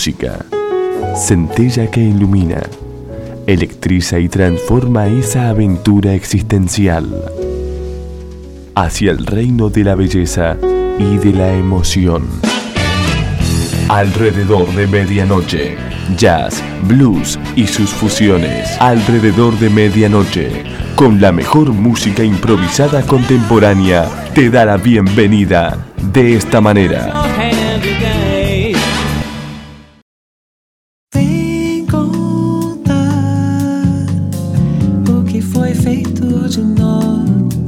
música, centella que ilumina, electriza y transforma esa aventura existencial hacia el reino de la belleza y de la emoción. Alrededor de medianoche, jazz, blues y sus fusiones. Alrededor de medianoche, con la mejor música improvisada contemporánea, te da la bienvenida de esta manera. Vem contar o que foi feito de nós.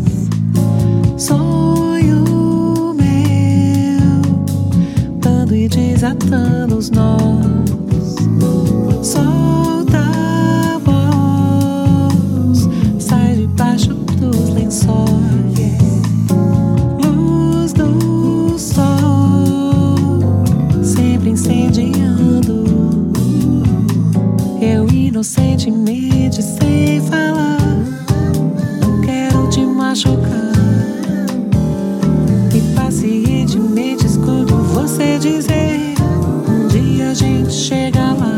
Sonho meu, dando e desatando os nós. Solta a voz, sai debaixo dos lençóis. Luz do sol, sempre incendiando. Eu inocentemente sem falar, não quero te machucar. E pacientemente escuto você dizer: um dia a gente chega lá.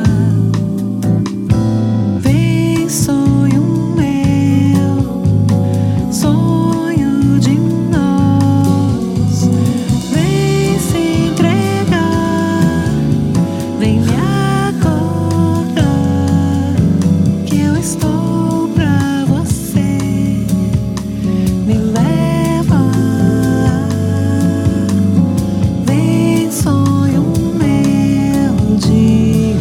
Vem, sonho meu, sonho de nós. Vem se entregar, vem me acordar, que eu estou pra você. Me leva, vem, sonho meu de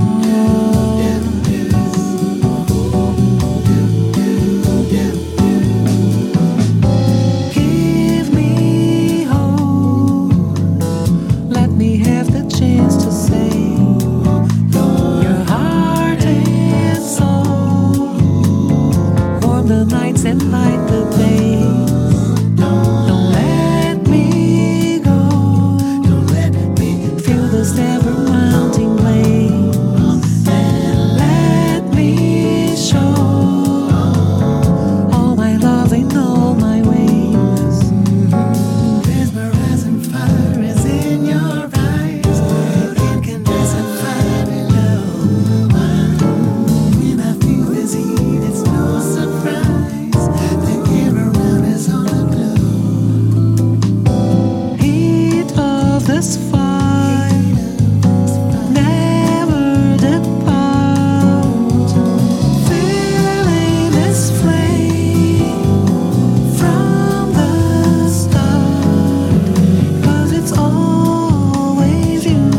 give me hope, let me have the chance to say your heart and soul, warm the nights and light the days. Don't let me go, feel this ever mounting blaze. Let me show all my love and all my ways. Mesmerizing fire is in your eyes, incandescent fire below. When I feel this heat, it's no surprise. The air around is on a glow. Heat of this fire never depart. Feeling this flame from the start, 'cause it's always you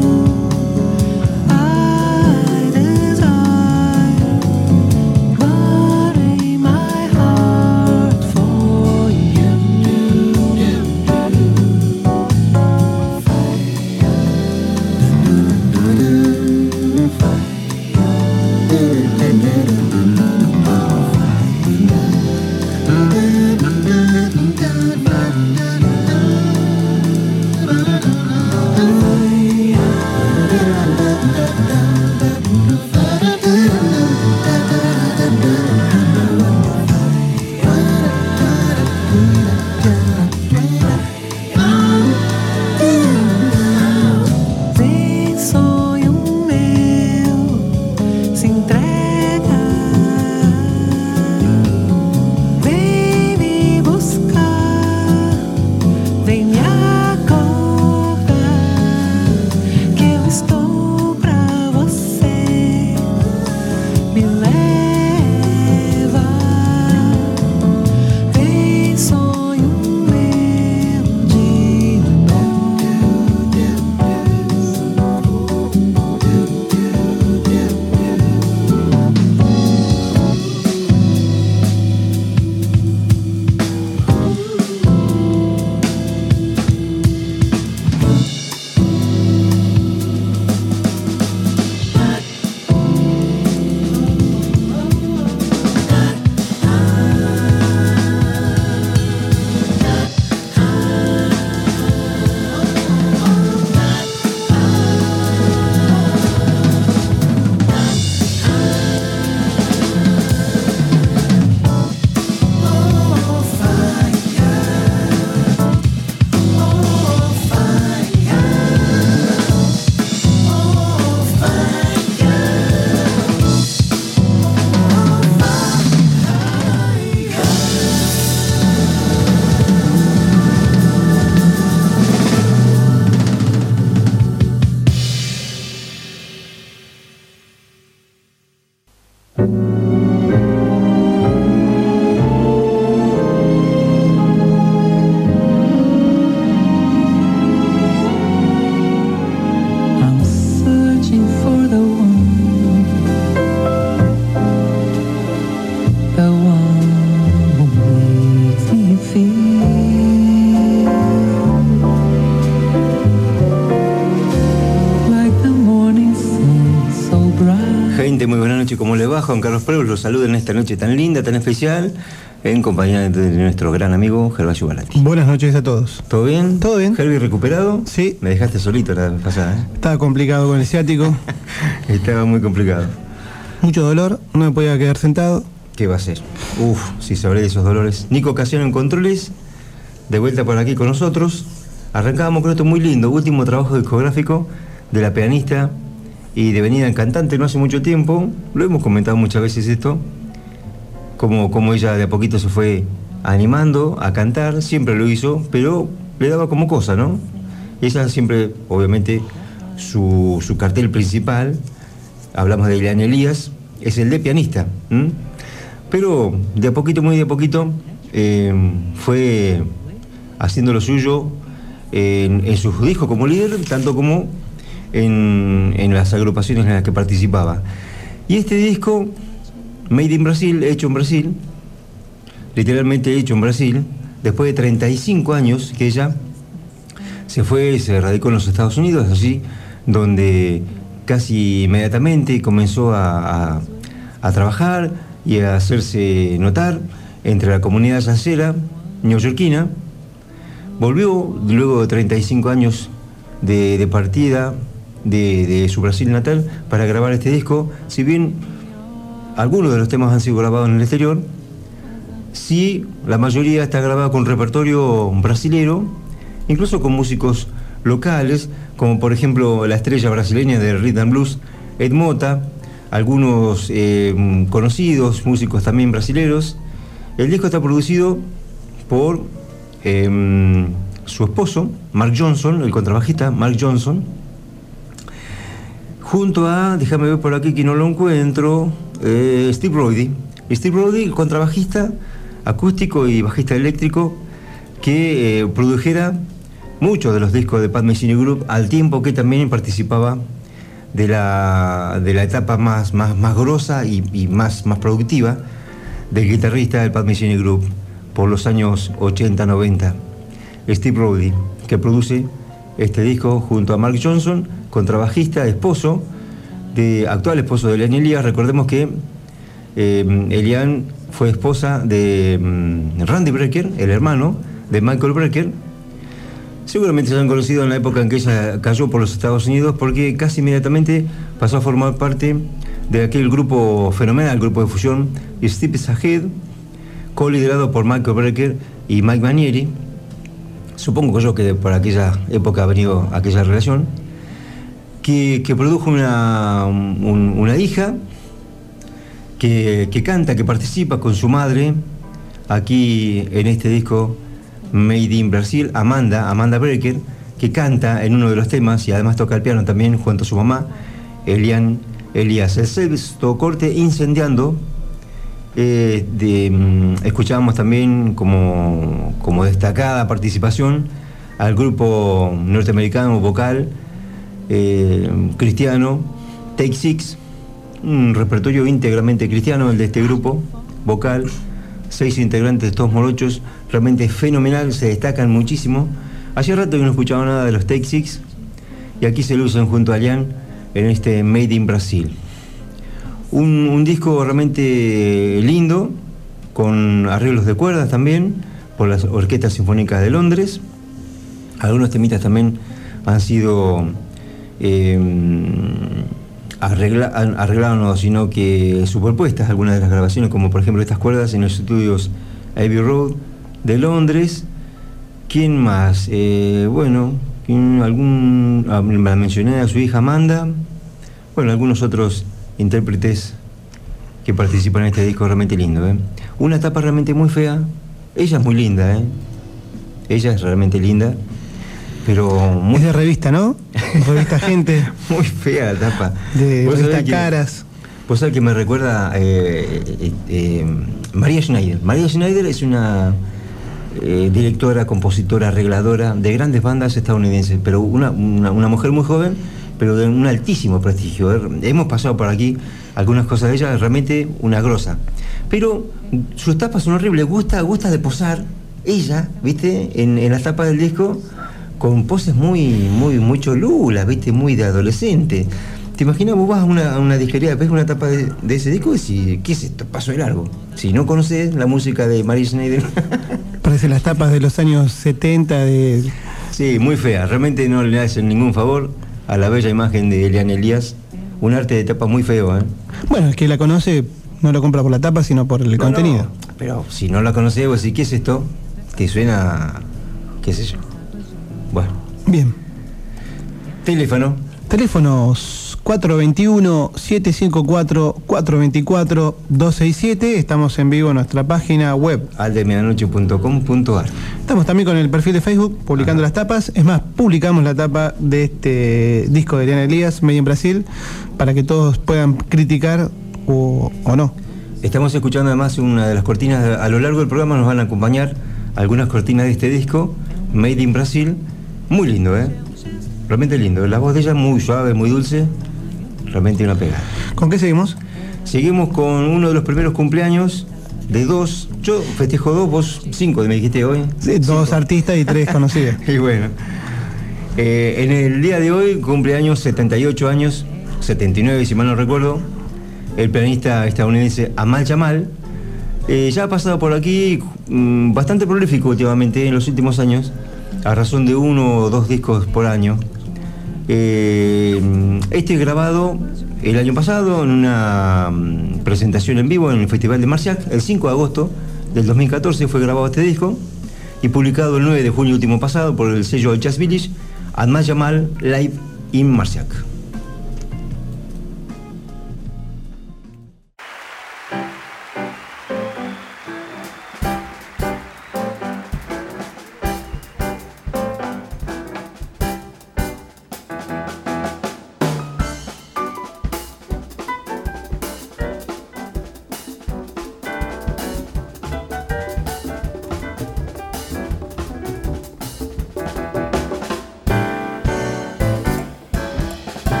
I desire, burning my heart for you. noches, ¿cómo les va? Juan Carlos Preu los saluda en esta noche tan linda, tan especial, en compañía de nuestro gran amigo Gervasio Galati. Buenas noches a todos. ¿Todo bien? ¿Todo bien? ¿Gervi recuperado? Sí. Me dejaste solito la vez pasada, ¿eh? Estaba complicado con el ciático, Estaba muy complicado. mucho dolor, no me podía quedar sentado. ¿Qué va a ser? Uf, si sabré de esos dolores. Nico Casiano en controles, de vuelta por aquí con nosotros. Arrancábamos con esto muy lindo, último trabajo discográfico de la pianista y devenida cantante no hace mucho tiempo. Lo hemos comentado muchas veces esto, como ella de a poquito se fue animando a cantar, siempre lo hizo, pero le daba como cosa, ¿no? Ella siempre, obviamente, su cartel principal, hablamos de Elian Elías, es el de pianista, ¿m? Pero de a poquito, muy de a poquito, fue haciendo lo suyo en sus discos como líder, tanto como en las agrupaciones en las que participaba. Y este disco, Made in Brasil, hecho en Brasil, literalmente hecho en Brasil, después de 35 años que ella se radicó en los Estados Unidos, así, donde casi inmediatamente comenzó a trabajar y a hacerse notar entre la comunidad jazzera neoyorquina. Volvió luego de 35 años de partida de su Brasil natal para grabar este disco. Si bien algunos de los temas han sido grabados en el exterior, sí, la mayoría está grabada con repertorio brasilero, incluso con músicos locales, como por ejemplo la estrella brasileña del rhythm and blues, Ed Mota, algunos conocidos músicos también brasileros. El disco está producido por su esposo, Mark Johnson, el contrabajista Mark Johnson, junto a, déjame ver por aquí que no lo encuentro, Steve Broidy. Steve Broidy, el contrabajista acústico y bajista eléctrico que produjera muchos de los discos de Pat Metheny Group, al tiempo que también participaba de la etapa más grosa y más productiva del guitarrista del Pat Metheny Group por los años 80-90. Steve Broidy, que produce este disco junto a Mark Johnson, contrabajista, actual esposo de Elian Elías. Recordemos que Elian fue esposa de Randy Brecker, el hermano de Michael Brecker. Seguramente se han conocido en la época en que ella cayó por los Estados Unidos, porque casi inmediatamente pasó a formar parte de aquel grupo fenomenal, el grupo de fusión Steps Ahead, co-liderado por Michael Brecker y Mike Manieri. Supongo yo que por aquella época ha venido aquella relación, que produjo una hija que canta, que participa con su madre aquí en este disco Made in Brasil, Amanda Brecker, que canta en uno de los temas y además toca el piano también junto a su mamá, Elian Elías. El sexto corte, Incendiando, escuchábamos también como destacada participación al grupo norteamericano vocal cristiano Take Six, un repertorio íntegramente cristiano el de este grupo vocal, 6 integrantes, todos morochos, realmente fenomenal, se destacan muchísimo. Hace rato que no escuchaba nada de los Take Six y aquí se lucen junto a Elian en este Made in Brasil. Un disco realmente lindo, con arreglos de cuerdas también, por las Orquestas Sinfónicas de Londres. Algunos temitas también han sido arreglados, no, sino que superpuestas algunas de las grabaciones, como por ejemplo estas cuerdas en los estudios Abbey Road de Londres. ¿Quién más? La mencioné a su hija Amanda. Bueno, algunos otros intérpretes que participan en este disco realmente lindo, ¿eh? Una tapa realmente muy fea. Ella es muy linda, ¿eh? Ella es realmente linda, pero muy... Es de revista, ¿no? Revista Gente. Muy fea la tapa. De revista Caras. Vos sabés que me recuerda María Schneider. María Schneider es una directora, compositora, arregladora de grandes bandas estadounidenses, pero una mujer muy joven, pero de un altísimo prestigio. Hemos pasado por aquí algunas cosas de ella, realmente una grosa. Pero sus tapas son horribles, gusta de posar ella, en las tapas del disco, con poses muy cholulas, muy de adolescente. ¿Te imaginas? Vos vas a una disquería, ves una tapa de ese disco y decís, ¿qué es esto? Paso de largo. Si no conoces la música de Mary Schneider. Parecen las tapas de los años 70 de... Sí, muy fea. Realmente no le hacen ningún favor a la bella imagen de Elian Elias. Un arte de tapa muy feo, ¿eh? Bueno, el que la conoce no lo compra por la tapa, sino por el contenido. No, pero si no la conocés, vos decís, ¿qué es esto? Que suena, qué sé yo. Bueno. Bien. Teléfono. Teléfonos 421-754-424-267. Estamos en vivo en nuestra página web aldemedianoche.com.ar. Estamos también con el perfil de Facebook publicando las tapas. Es más, publicamos la tapa de este disco de Elian Elias, Made in Brasil, para que todos puedan criticar o no. Estamos escuchando además una de las cortinas. A lo largo del programa nos van a acompañar algunas cortinas de este disco, Made in Brasil. Muy lindo, realmente lindo. La voz de ella muy suave, muy dulce. Realmente una pegada. ¿Con qué seguimos? Seguimos con uno de los primeros cumpleaños de dos. Yo festejo dos, vos 5, me dijiste hoy. Sí, 2 artistas y 3 conocidos. Y bueno, en el día de hoy cumpleaños 78 años, 79 si mal no recuerdo, el pianista estadounidense Amal Jamal. Ya ha pasado por aquí, bastante prolífico últimamente en los últimos años, a razón de 1 o 2 discos por año. Este grabado el año pasado en una presentación en vivo en el Festival de Marciac, el 5 de agosto del 2014 fue grabado este disco y publicado el 9 de junio último pasado por el sello Jazz Village, Amal Jamal Live in Marciac.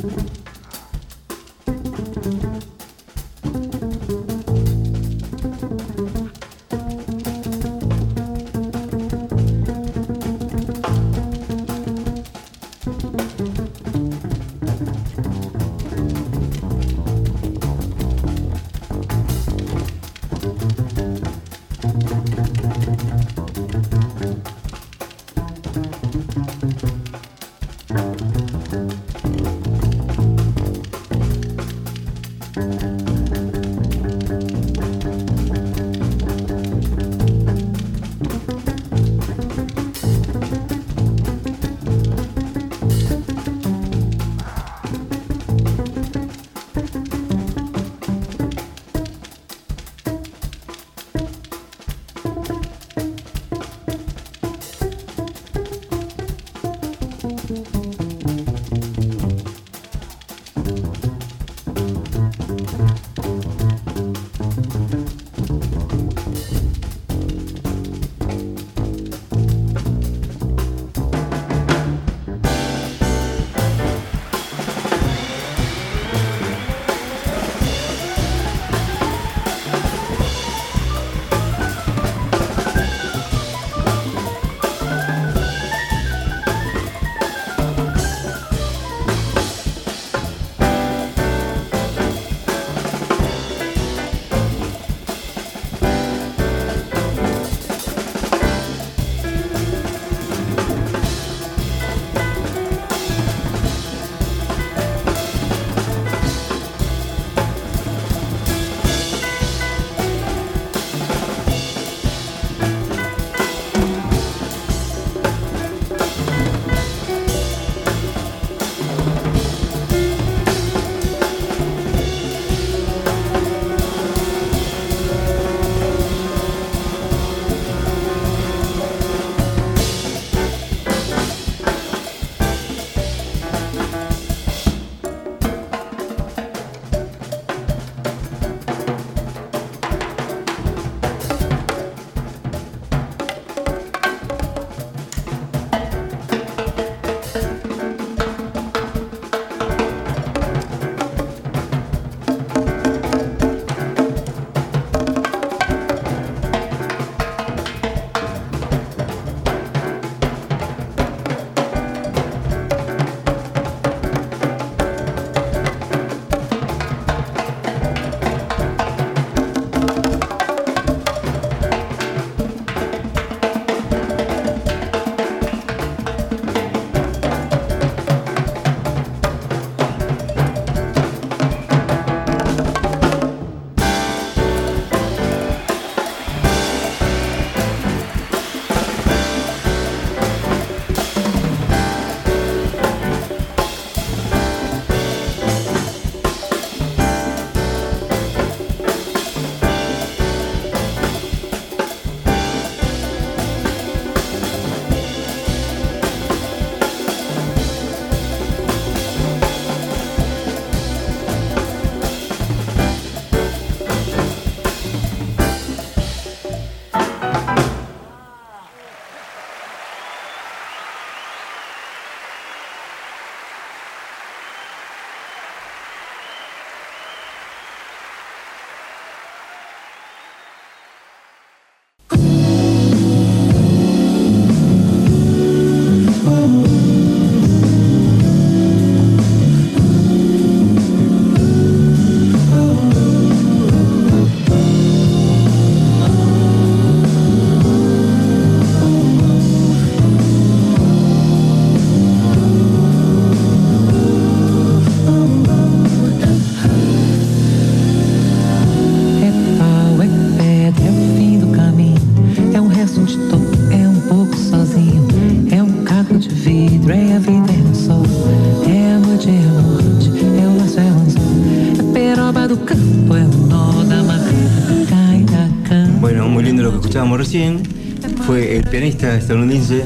escuchábamos recién fue el pianista estadounidense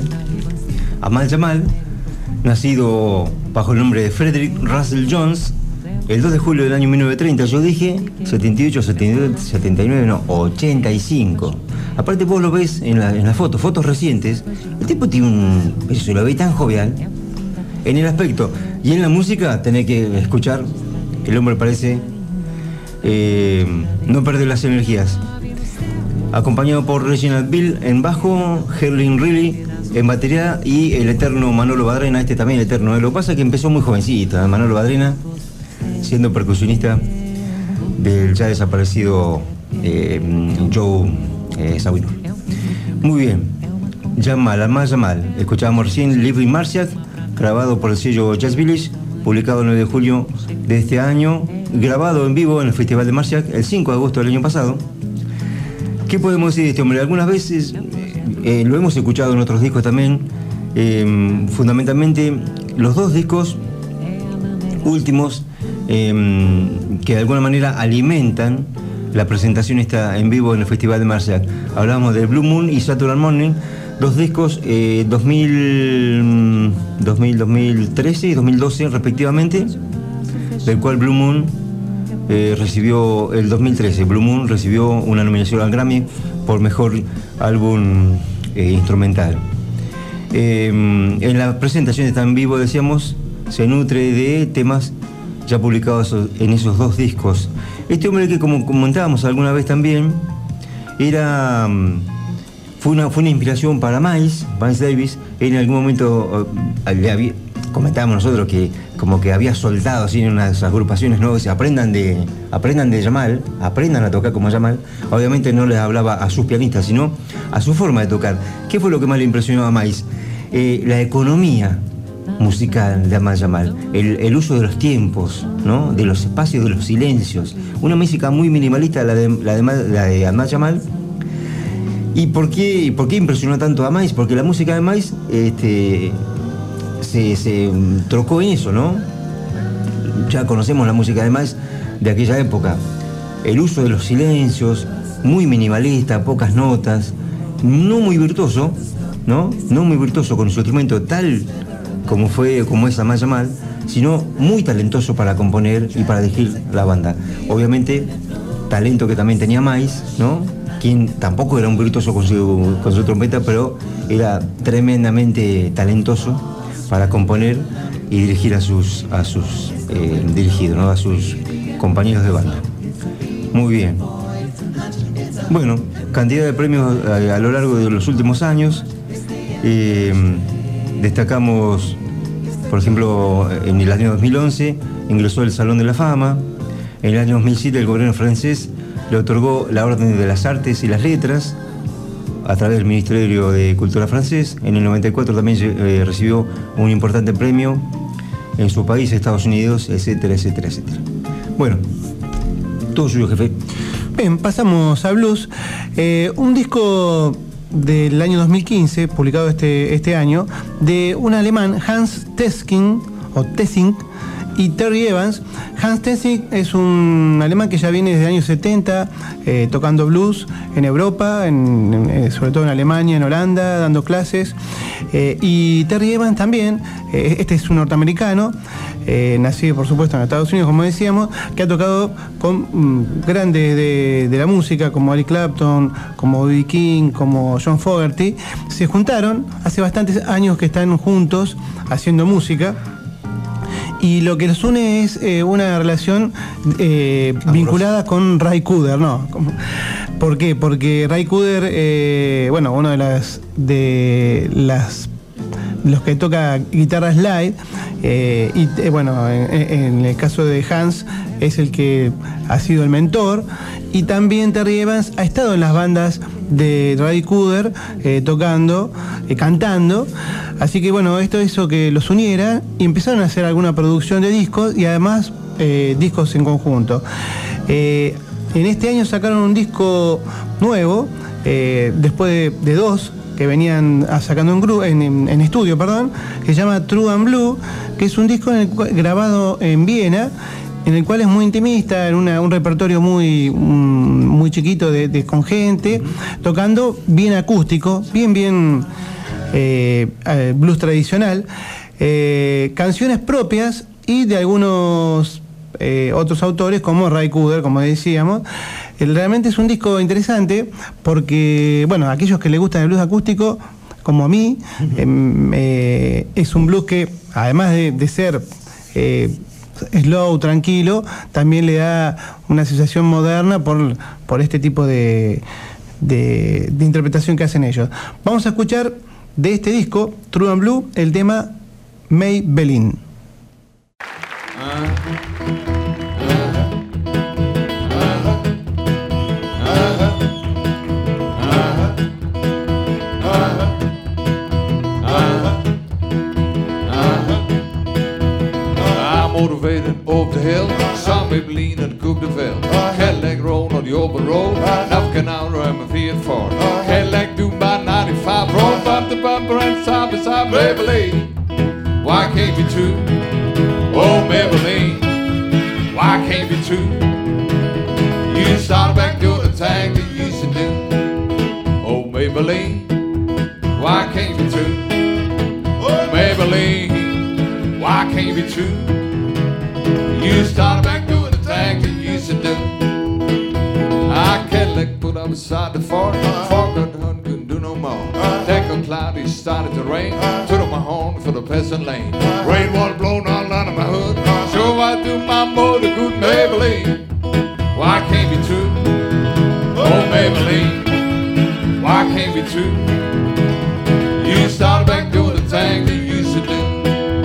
Amal Jamal, nacido bajo el nombre de Frederick Russell Jones el 2 de julio del año 1930. Yo dije 78, 79, 79, no, 85. Aparte vos lo ves en las fotos recientes. El tipo tiene un... Eso, lo ve tan jovial. En el aspecto Y en la música tenés que escuchar, el hombre parece no perder las energías. Acompañado por Reginald Bill en bajo, Herlin Riley en batería y el eterno Manolo Badrena, este también eterno. Lo que pasa es que empezó muy jovencito, Manolo Badrena, siendo percusionista del ya desaparecido Joe Zawinul. Muy bien, Jamal, Ahmad Jamal. Escuchábamos recién Live in Marciac, grabado por el sello Jazz Village, publicado el 9 de julio de este año, grabado en vivo en el Festival de Marciac el 5 de agosto del año pasado. ¿Qué podemos decir de este hombre? Algunas veces lo hemos escuchado en otros discos también. Fundamentalmente, los dos discos últimos que de alguna manera alimentan la presentación esta en vivo en el Festival de Marciac. Hablamos de Blue Moon y Saturday Morning, dos discos 2013 y 2012 respectivamente, del cual Blue Moon recibió el 2013. Blue Moon recibió una nominación al Grammy por mejor álbum instrumental. En la presentación esta en vivo, decíamos, se nutre de temas ya publicados en esos dos discos. Este hombre, que como comentábamos alguna vez también, fue una inspiración para Miles Davis. En algún momento comentábamos nosotros que como que había soldado así en unas agrupaciones, ¿no? Aprendan de Jamal, aprendan a tocar como Jamal. Obviamente no les hablaba a sus pianistas, sino a su forma de tocar. ¿Qué fue lo que más le impresionó a Miles? La economía musical de Ahmad Jamal, el uso de los tiempos, ¿no? De los espacios, de los silencios. Una música muy minimalista, la de Ahmad Jamal. ¿Y por qué impresionó tanto a Miles? Porque la música de Miles se trocó en eso, ¿no? Ya conocemos la música de Miles de aquella época. El uso de los silencios, muy minimalista, pocas notas, no muy virtuoso, ¿no? No muy virtuoso con su instrumento tal como es Ahmad Jamal, sino muy talentoso para componer y para dirigir la banda. Obviamente, talento que también tenía Miles, ¿no? Quien tampoco era un virtuoso con su trompeta, pero era tremendamente talentoso para componer y dirigir a sus compañeros de banda. Muy bien. Bueno, cantidad de premios a lo largo de los últimos años. Destacamos, por ejemplo, en el año 2011 ingresó al Salón de la Fama. En el año 2007 el gobierno francés le otorgó la Orden de las Artes y las Letras a través del Ministerio de Cultura francés. En el 94 también recibió un importante premio en su país, Estados Unidos, etcétera, etcétera, etcétera. Bueno, todo suyo, jefe. Bien, pasamos a blues. Un disco del año 2015, publicado este año, de un alemán, Hans Tessin, y Terry Evans. Hans Tessin es un alemán que ya viene desde los años 70 tocando blues en Europa, sobre todo en Alemania, en Holanda, dando clases. Y Terry Evans también, este es un norteamericano, nacido por supuesto en Estados Unidos, como decíamos, que ha tocado con grandes de la música, como Eric Clapton, como B.B. King, como John Fogerty. Se juntaron, hace bastantes años que están juntos haciendo música. Y lo que los une es una relación vinculada con Ray Cooder, ¿no? ¿Por qué? Porque Ray Cooder, uno de los que toca guitarra slide, en el caso de Hans es el que ha sido el mentor, y también Terry Evans ha estado en las bandas de Ray Cooder tocando, cantando. Así que esto hizo que los uniera y empezaron a hacer alguna producción de discos y además discos en conjunto. En este año sacaron un disco nuevo, después de dos que venían sacando en estudio, que se llama True and Blue, que es un disco grabado en Viena, en el cual es muy intimista, en un repertorio muy chiquito con gente, tocando bien acústico, bien blues tradicional, canciones propias y de algunos otros autores como Ray Cooder, como decíamos. Realmente es un disco interesante porque, a aquellos que les gusta el blues acústico, como a mí, es un blues que, además de ser slow, tranquilo, también le da una sensación moderna por este tipo de interpretación que hacen ellos. Vamos a escuchar de este disco, True and Blue, el tema Maybelline. Motivated over the hill, saw Maybelline and Coupe de Ville. Cadillac roll on the open road, North Canal and my Fiat Ford. Cadillac do by 95, roll up the bumper and side by side. Maybelline, why can't be true? Oh Maybelline, why can't be true? You start back doing the thing that you used to do. Oh Maybelline, why can't be true? Oh Maybelline, why can't be true? You started back doing the things you used to do. I Cadillac put up beside the Ford. Ford couldn't do no more. Deck of cloudy started to rain. Took up my horn for the peasant lane. Rainwater blowing all out of my hood. Sure I do my motor good. Maybelline, why can't be true? Oh Maybelline, why can't be true? You started back doing the things you used to do.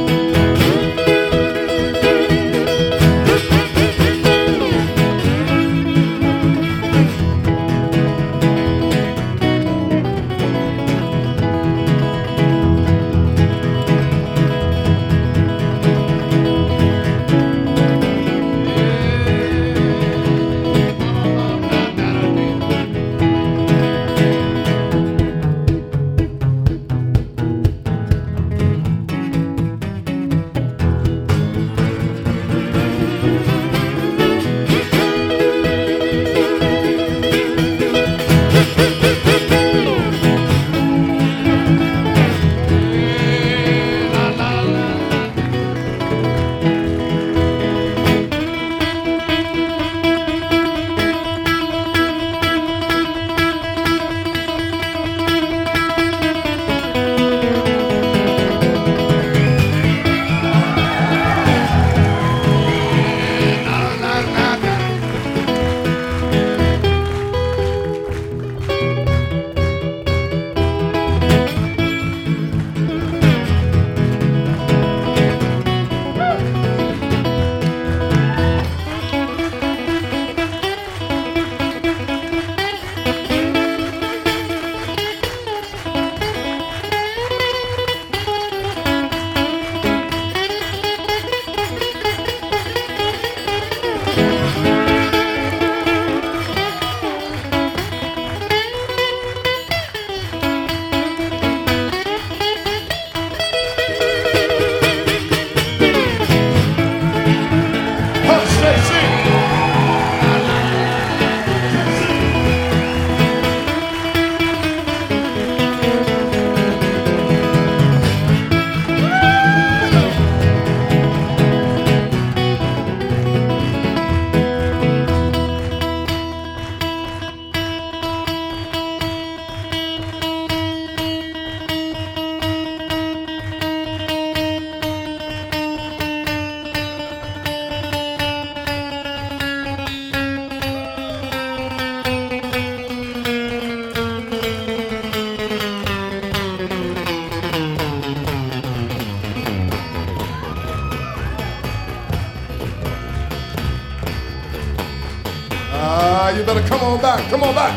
You better come on back. Come on back.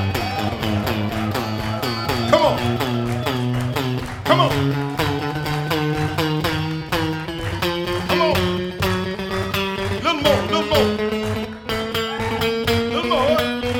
Come on. Come on. Come on. Little more. Little more. Little more.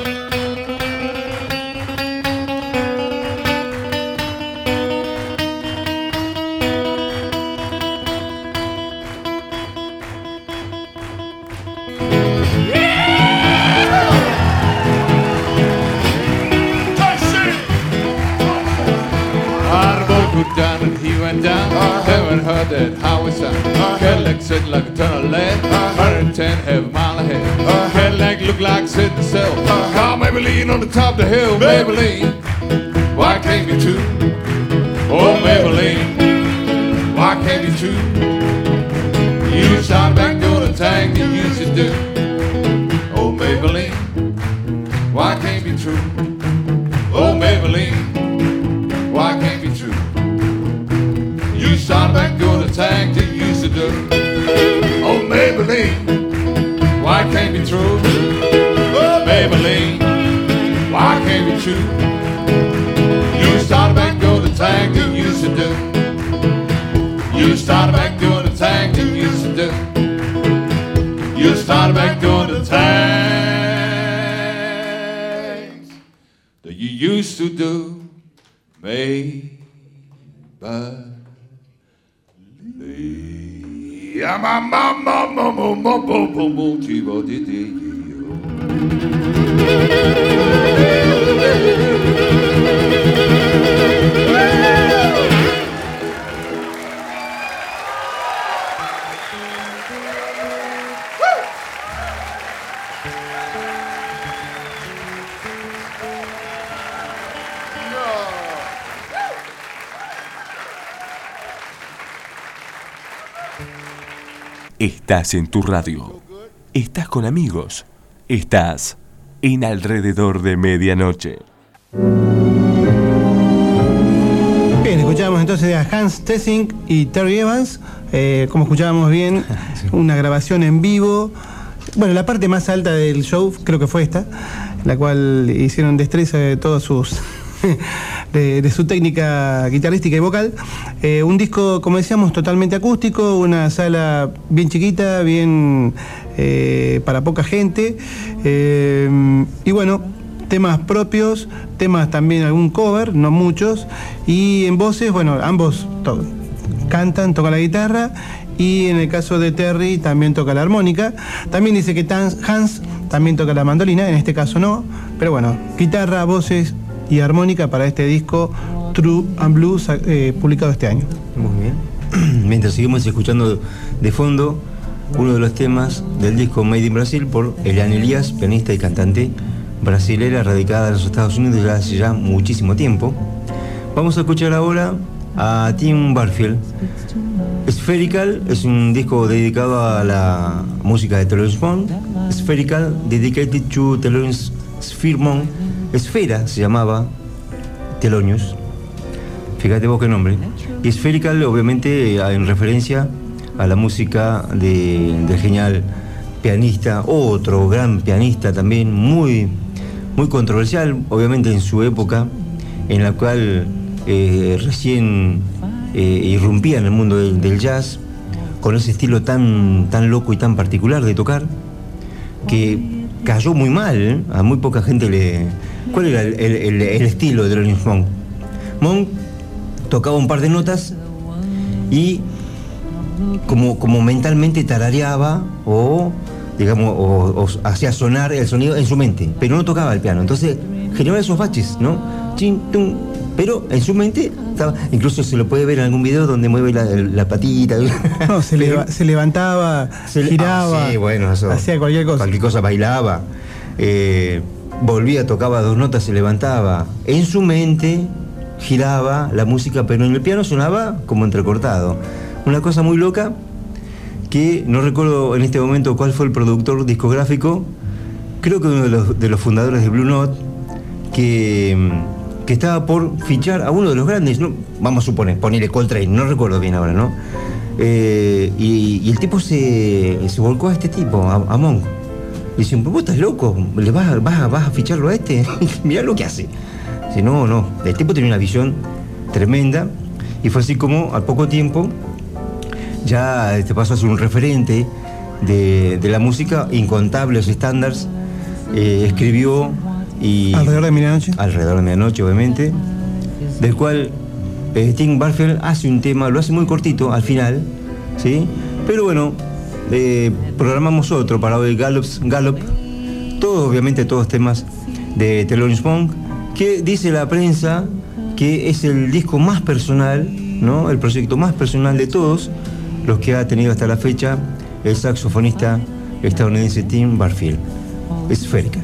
Down and he went down. Never heard that how it sound. Cadillac sitting like a ton of lead. 110 half mile ahead. Cadillac look like sitting still. Car Maybelline on the top of the hill. Maybelline, why can't be true? Oh Maybelline, why can't be true? You started back doing the thing you used to do. Oh, Maybelline, why can't be true? Oh, Maybelline, why can't be true? You started back doing the thing you used to do. Oh, Maybelline, why can't be true? Oh, Maybelline, why can't be true? You started back doing the thing you used to do. You started back doing the thing you used to do. You started back doing the things that you used to do. Maybelline. Estás en tu radio. Estás con amigos. Estás en Alrededor de Medianoche. Bien, escuchábamos entonces a Hans Theessink y Terry Evans. Como escuchábamos bien, una grabación en vivo. Bueno, la parte más alta del show creo que fue esta, en la cual hicieron destreza de todos sus... de su técnica guitarrística y vocal. Un disco, como decíamos, totalmente acústico, una sala bien chiquita, bien para poca gente, y bueno, temas propios, temas también algún cover, no muchos, y en voces, bueno, ambos cantan, tocan la guitarra, y en el caso de Terry también toca la armónica. También dice que Hans también toca la mandolina, en este caso no, pero bueno, guitarra, voces y armónica para este disco True and Blues, publicado este año. Muy bien. Mientras seguimos escuchando de fondo uno de los temas del disco Made in Brasil por Eliane Elias, pianista y cantante brasilera radicada en los Estados Unidos ya hace ya muchísimo tiempo. Vamos a escuchar ahora a Tim Barfield. Spherical es un disco dedicado a la música de Thelonious Monk. Spherical, dedicated to Thelonious Sphere Monk. Esfera se llamaba Thelonious, fíjate vos qué nombre. Y Spherical obviamente en referencia a la música del genial pianista, otro gran pianista también, muy controversial, obviamente en su época, en la cual recién irrumpía en el mundo del jazz, con ese estilo tan loco y tan particular de tocar, que cayó muy mal, a muy poca gente le... ¿Cuál era el estilo de Thelonious Monk? Monk tocaba un par de notas y como mentalmente tarareaba o digamos o hacía sonar el sonido en su mente, pero no tocaba el piano, entonces generaba esos baches, ¿no? Chin, tum, pero en su mente estaba, incluso se lo puede ver en algún video donde mueve la patita. No, se levantaba, giraba, sí, bueno, eso, hacía cualquier cosa, bailaba, volvía, tocaba dos notas, se levantaba. En su mente giraba la música, pero en el piano sonaba como entrecortado. Una cosa muy loca, que no recuerdo en este momento cuál fue el productor discográfico, creo que uno de los fundadores de Blue Note, que estaba por fichar a uno de los grandes, ¿no? Vamos a suponer, ponerle Coltrane, no recuerdo bien ahora, ¿no? Y el tipo se volcó a este tipo, a Monk. Dicen, vos estás loco, ¿le vas a ficharlo a este? Mirá lo que hace. Dice, no, el tipo tenía una visión tremenda, y fue así como al poco tiempo ya pasó a ser un referente de la música, incontables estándares, escribió y... Alrededor de Medianoche, obviamente, del cual Tim Barfield hace un tema, lo hace muy cortito al final, ¿sí? Pero bueno, programamos otro para hoy, Gallup, todos temas de Thelonious Monk, que dice la prensa que es el disco más personal, ¿no? El proyecto más personal de todos los que ha tenido hasta la fecha el saxofonista estadounidense Tim Barfield. Spherical.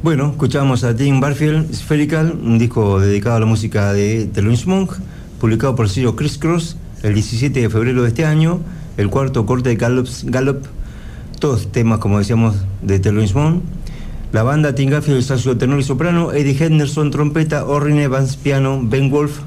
Bueno, escuchamos a Tim Barfield, Spherical, un disco dedicado a la música de Thelonious Monk, publicado por el sello Criss Cross el 17 de febrero de este año, el cuarto corte de Gallup, todos temas, como decíamos, de Thelonious Monk. La banda: Tim Garfield, saxo tenor y soprano, Eddie Henderson, trompeta, Orrin Evans, piano, Ben Wolf,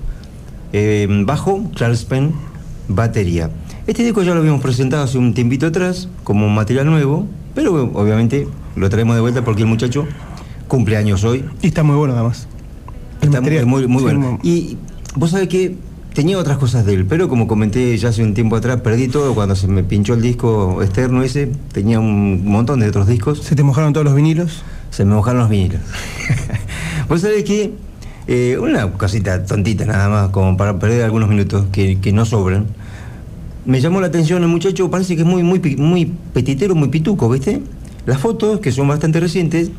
bajo, Charles Penn, batería. Este disco ya lo habíamos presentado hace un tiempito atrás, como material nuevo, pero obviamente lo traemos de vuelta porque el muchacho cumple años hoy. Y está muy bueno, además. Está muy sí, bueno. Y vos sabés que tenía otras cosas de él, pero como comenté ya hace un tiempo atrás, perdí todo cuando se me pinchó el disco externo ese. Tenía un montón de otros discos. ¿Se te mojaron todos los vinilos? Se me mojaron los vinilos. Vos sabés que una cosita tontita nada más, como para perder algunos minutos que no sobran. Me llamó la atención el muchacho, parece que es muy petitero, muy pituco, ¿viste? Las fotos, que son bastante recientes,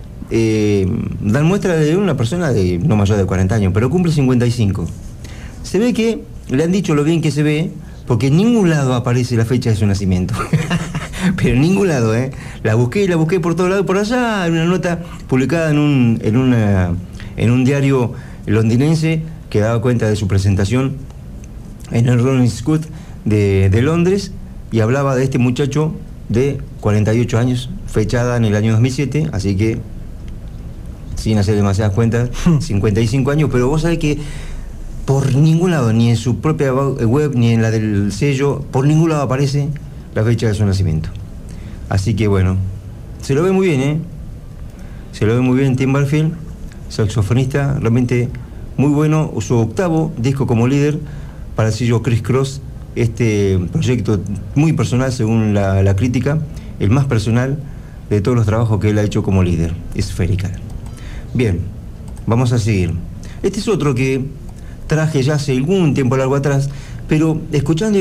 dan muestra de una persona de no mayor de 40 años, pero cumple 55. Se ve que le han dicho lo bien que se ve, porque en ningún lado aparece la fecha de su nacimiento. Pero en ningún lado, ¿eh? La busqué por todos lados, por allá, en una nota publicada en un diario londinense que daba cuenta de su presentación en el Rolling Scout de Londres, y hablaba de este muchacho de 48 años, fechada en el año 2007, así que sin hacer demasiadas cuentas, 55 años, pero vos sabés que por ningún lado, ni en su propia web, ni en la del sello, por ningún lado aparece la fecha de su nacimiento. Así que bueno, se lo ve muy bien, ¿eh? Se lo ve muy bien Tim Barfield, saxofonista, realmente muy bueno, su octavo disco como líder para el sello Criss Cross, este proyecto muy personal según la crítica, el más personal de todos los trabajos que él ha hecho como líder, Spherical. Bien, vamos a seguir. Este es otro que traje ya hace algún tiempo largo atrás, pero escuchando,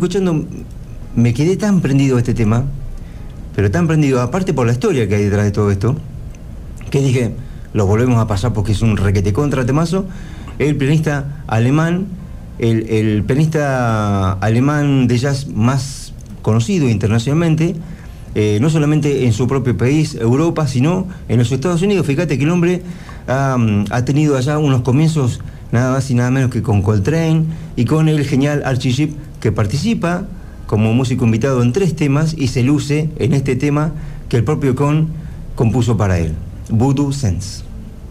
me quedé tan prendido a este tema, pero tan prendido, aparte por la historia que hay detrás de todo esto, que dije, lo volvemos a pasar porque es un requete contra temazo. El pianista alemán, el pianista alemán de jazz más conocido internacionalmente, no solamente en su propio país, Europa, sino en los Estados Unidos. Fíjate que el hombre ha tenido allá unos comienzos nada más y nada menos que con Coltrane y con el genial Archie Shepp, que participa como músico invitado en 3 temas y se luce en este tema que el propio Cohn compuso para él, Voodoo Sense.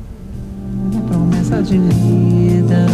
Promessa de vida.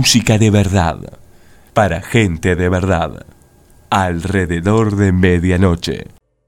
música de verdad, para gente de verdad, alrededor de medianoche.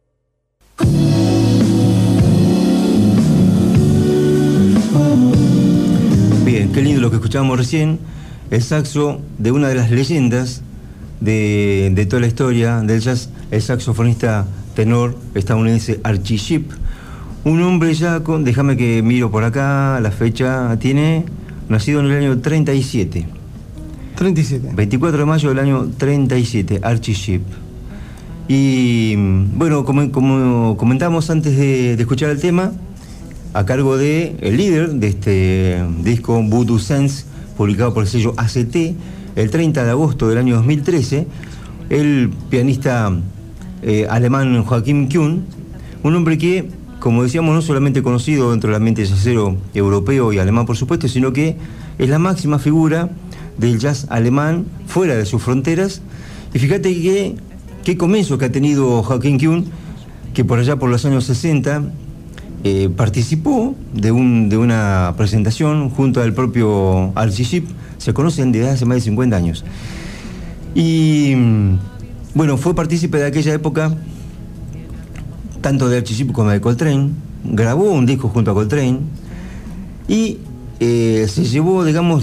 Bien, qué lindo lo que escuchábamos recién, el saxo de una de las leyendas de toda la historia del jazz, el saxofonista tenor estadounidense Archie Shepp, un hombre ya con, déjame que miro por acá, la fecha tiene, nacido en el año 37. 37. 24 de mayo del año 37, Archie Shepp. Y bueno, como comentamos antes de escuchar el tema, a cargo de el líder de este disco Voodoo Sense, publicado por el sello ACT, el 30 de agosto del año 2013, el pianista alemán Joachim Kuhn, un hombre que, como decíamos, no solamente conocido dentro del ambiente jazzero europeo y alemán, por supuesto, sino que es la máxima figura del jazz alemán fuera de sus fronteras. Y fíjate qué comienzo que ha tenido Joachim Kuhn, que por allá por los años 60 participó de una presentación junto al propio Archie Shepp. Se conocen desde hace más de 50 años. Y bueno, fue partícipe de aquella época tanto de Archie Shepp como de Coltrane. Grabó un disco junto a Coltrane y se llevó, digamos,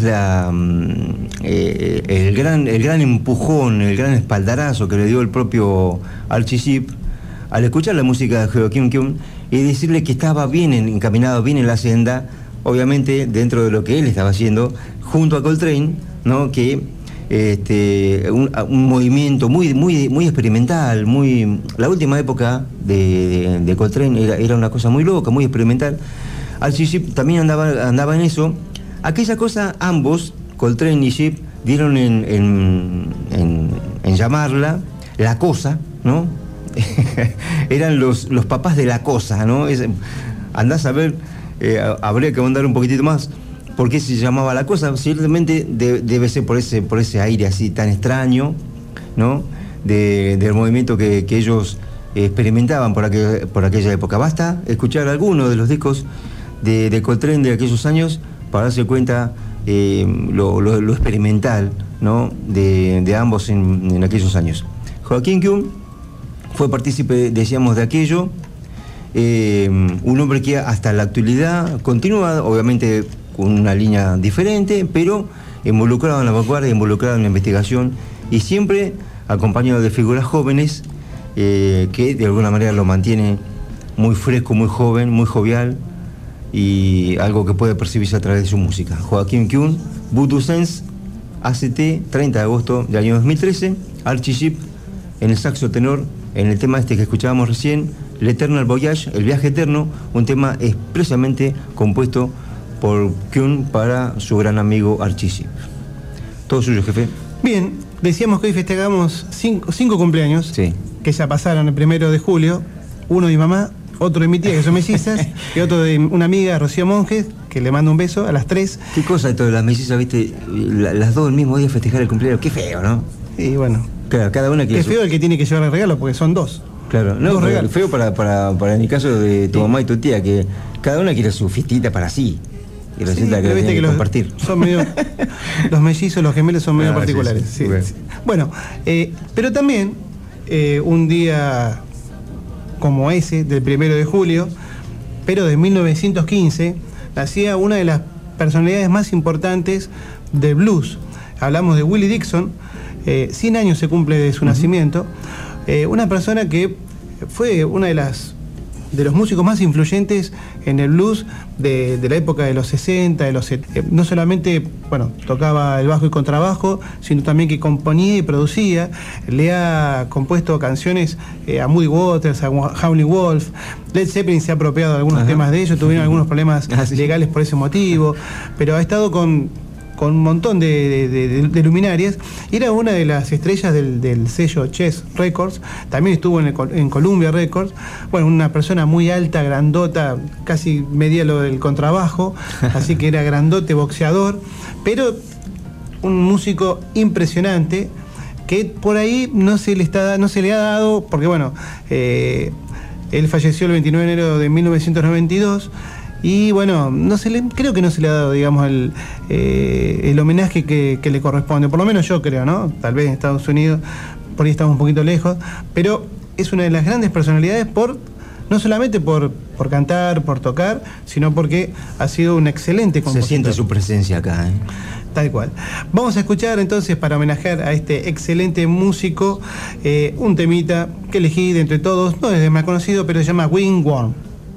el gran empujón, el gran espaldarazo que le dio el propio Archie Shepp al escuchar la música de Joachim Kuhn y decirle que estaba bien encaminado, bien en la senda, obviamente dentro de lo que él estaba haciendo junto a Coltrane, ¿no? Que un movimiento muy experimental, la última época de Coltrane era una cosa muy loca, muy experimental. Archie Shepp también andaba en eso. Aquella cosa ambos, Coltrane y Shepp, dieron en llamarla la cosa, ¿no? Eran los papás de la cosa, ¿no? Andás a ver, habría que ahondar un poquitito más por qué se llamaba la cosa. Ciertamente debe ser por ese aire así tan extraño, ¿no? Del movimiento que ellos experimentaban por aquella época. Basta escuchar algunos de los discos de Coltrane de aquellos años para darse cuenta lo experimental, ¿no? de ambos en aquellos años. Joachim Kuhn fue partícipe, decíamos, de aquello, un hombre que hasta la actualidad continúa, obviamente con una línea diferente, pero involucrado en la vanguardia, involucrado en la investigación y siempre acompañado de figuras jóvenes que de alguna manera lo mantiene muy fresco, muy joven, muy jovial, y algo que puede percibirse a través de su música. Joachim Kuhn, Voodoo Sense, ACT, 30 de agosto del año 2013, Archie Shepp en el saxo tenor, en el tema este que escuchábamos recién, L'Eternal Voyage, el viaje eterno, un tema expresamente compuesto por Kuhn para su gran amigo Archie Shepp. Todo suyo, jefe. Bien, decíamos que hoy festejamos cinco cumpleaños, Sí. que ya pasaron el 1 de julio, uno de mi mamá, otro de mi tía, que son mellizas, y otro de una amiga, Rocío Monjes, que le mando un beso a las 3. Qué cosa esto de las mellizas, viste, las dos el mismo día festejar el cumpleaños, qué feo, ¿no? Y bueno, Claro, cada una quiere es feo el que tiene que llevar el regalo, porque son dos. Claro, no, dos pero regalos. feo para en el caso de tu Sí. mamá y tu tía, que cada una quiere su fiestita para sí. Y resulta Sí, que pero la viste tienen que los- compartir. Son medio, los mellizos, los gemelos son medio Ah, sí, particulares. sí, sí, bueno. sí. Bueno, pero también un día como ese, del 1 de julio, pero de 1915, nacía una de las personalidades más importantes del blues. Hablamos de Willie Dixon, 100 años se cumple de su nacimiento, una persona que fue una de los músicos más influyentes en el blues de la época de los 60, no solamente, bueno, tocaba el bajo y contrabajo, sino también que componía y producía. Le ha compuesto canciones a Muddy Waters, a Howlin' Wolf. Led Zeppelin se ha apropiado de algunos Ajá. temas de ellos, tuvieron algunos problemas Ah, sí. legales por ese motivo, pero ha estado con un montón de luminarias, y era una de las estrellas del sello Chess Records. También estuvo en Columbia Records. Bueno, una persona muy alta, grandota, casi medía lo del contrabajo, así que era grandote, boxeador, pero un músico impresionante que por ahí no se le ha dado, porque bueno, él falleció el 29 de enero de 1992, Y bueno, creo que no se le ha dado, digamos, el homenaje que le corresponde, por lo menos yo creo, ¿no? Tal vez en Estados Unidos, por ahí estamos un poquito lejos, pero es una de las grandes personalidades no solamente por cantar, por tocar, sino porque ha sido un excelente compositor. Se siente su presencia acá, ¿eh? Tal cual. Vamos a escuchar entonces, para homenajear a este excelente músico, un temita que elegí de entre todos, no es el más conocido, pero se llama Wingworm.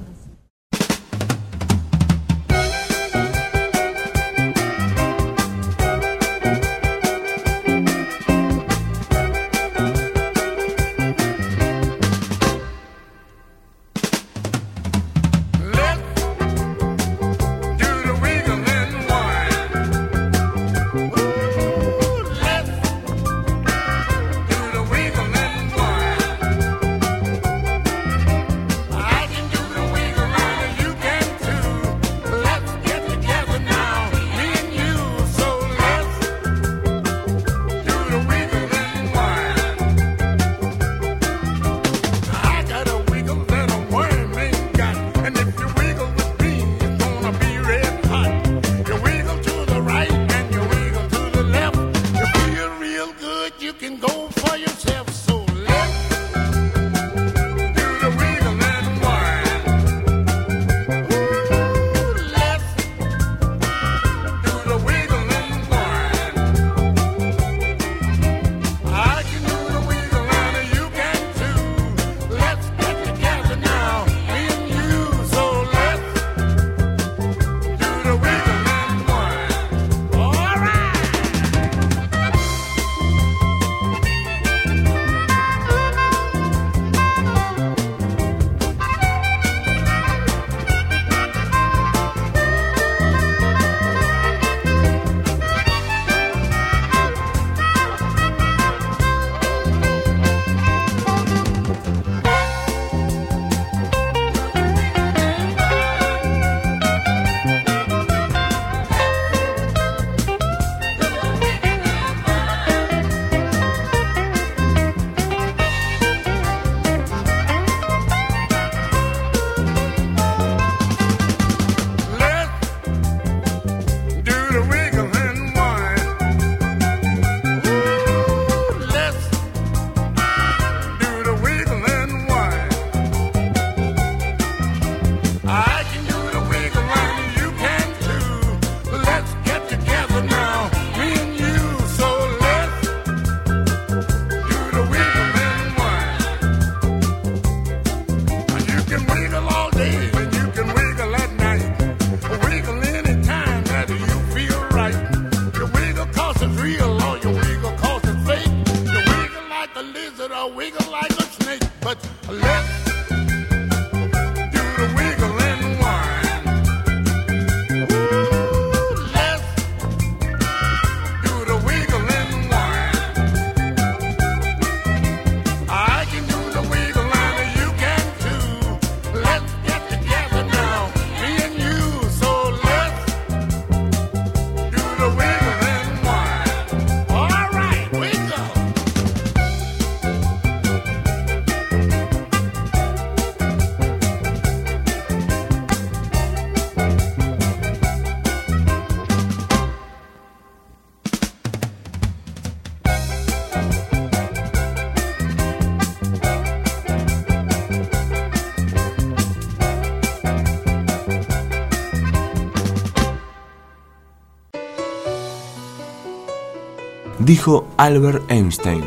Dijo Albert Einstein: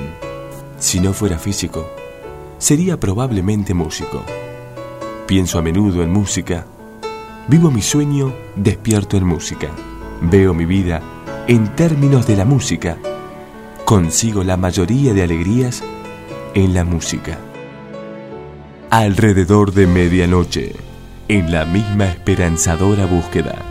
si no fuera físico, sería probablemente músico. Pienso a menudo en música, vivo mi sueño despierto en música, veo mi vida en términos de la música, consigo la mayoría de alegrías en la música. Alrededor de medianoche, en la misma esperanzadora búsqueda.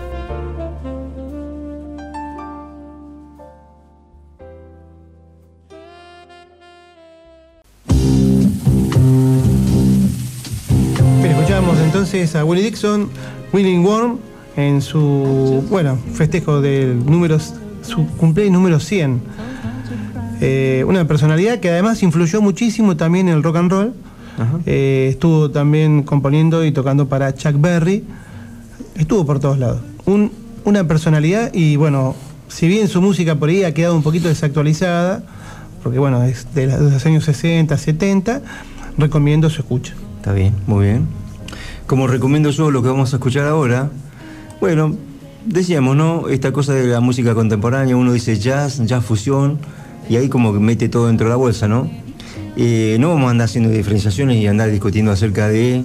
Entonces a Willie Dixon, Wingworm, en su festejo del su cumpleaños número 100. Una personalidad que además influyó muchísimo también en el rock and roll. Estuvo también componiendo y tocando para Chuck Berry. estuvo por todos lados. Una personalidad y bueno, si bien su música por ahí ha quedado un poquito desactualizada, porque bueno, es de los años 60, 70, recomiendo su escucha. Está bien, muy bien. Como recomiendo yo lo que vamos a escuchar ahora, bueno, decíamos, ¿no? Esta cosa de la música contemporánea, uno dice jazz fusión, y ahí como que mete todo dentro de la bolsa, ¿no? No vamos a andar haciendo diferenciaciones y andar discutiendo acerca de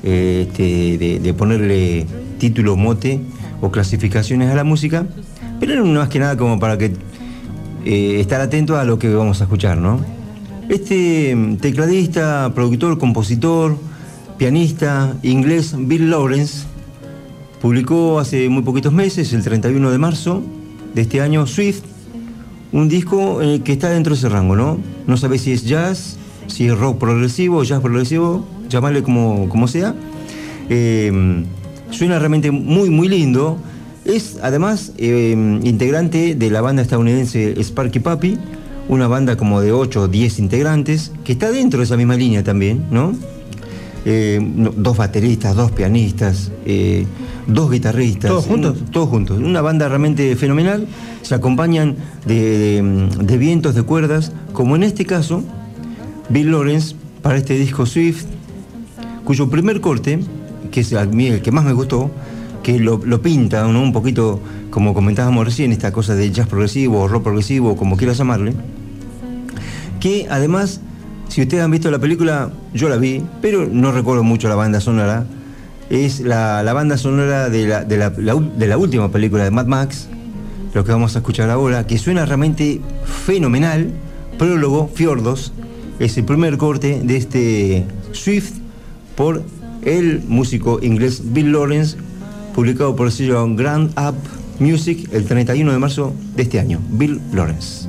ponerle título, mote o clasificaciones a la música, pero no más que nada como para que estar atento a lo que vamos a escuchar, ¿no? Este tecladista, productor, compositor, pianista inglés Bill Lawrence publicó hace muy poquitos meses, el 31 de marzo de este año, Swift, un disco que está dentro de ese rango, ¿no? No sabés si es jazz, si es rock progresivo, jazz progresivo, llamarle como sea. Suena realmente muy, muy lindo. Es además integrante de la banda estadounidense Sparky Puppy, una banda como de 8 o 10 integrantes, que está dentro de esa misma línea también, ¿no? 2 bateristas, 2 pianistas, 2 guitarristas. ¿Todos juntos? Todos juntos. Una banda realmente fenomenal. Se acompañan de vientos, de cuerdas, como en este caso, Bill Lawrence, para este disco Swift, cuyo primer corte, que es a mí el que más me gustó, que lo pinta, ¿no? Un poquito, como comentábamos recién, esta cosa de jazz progresivo o rock progresivo, como quieras llamarle, que además, si ustedes han visto la película, yo la vi, pero no recuerdo mucho la banda sonora. Es la banda sonora de la última película de Mad Max, lo que vamos a escuchar ahora, que suena realmente fenomenal. Prólogo, Fiordos, es el primer corte de este Swift por el músico inglés Bill Lawrence, publicado por el sello Grand Up Music el 31 de marzo de este año. Bill Lawrence.